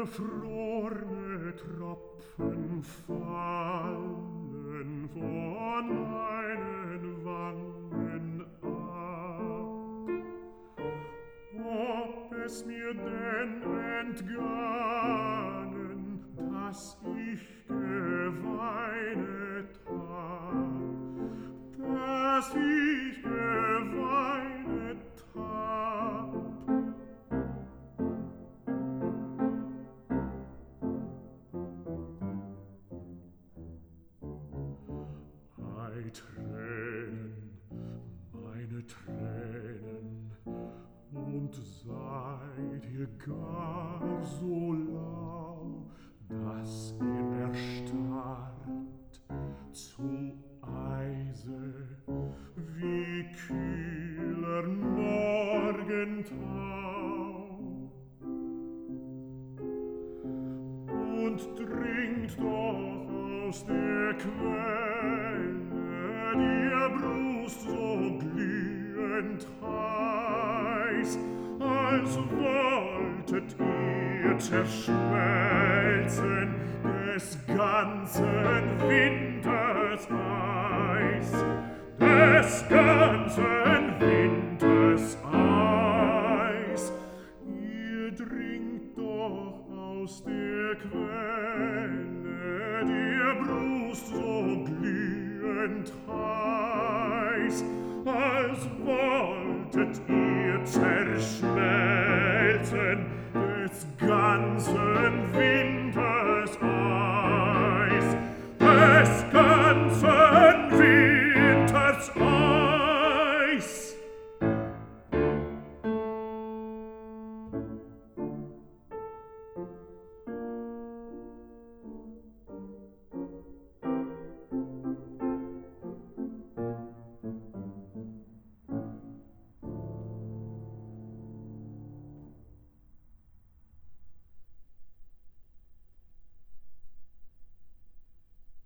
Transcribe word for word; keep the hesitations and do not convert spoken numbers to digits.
gefrorne Tropfen fallen von meinen Wangen ab. Ob es mir denn entgangen, dass ich geweinet hab, dass ich geweinet hab. Ei, Tränen, meine Tränen, und seid ihr gar so lau, dass ihr erstarrt zu Eise wie kühler Morgentau, und dringt doch aus der Quelle, die ihr Brust so glühend heiß, als wolltet ihr zerschmelzen des ganzen Winters Eis, des ganzen Winters Eis. Ihr dringt doch aus der Quelle, die ihr Brust so glühend heiß, als wolltet ihr zerschmelzen des ganzen Winters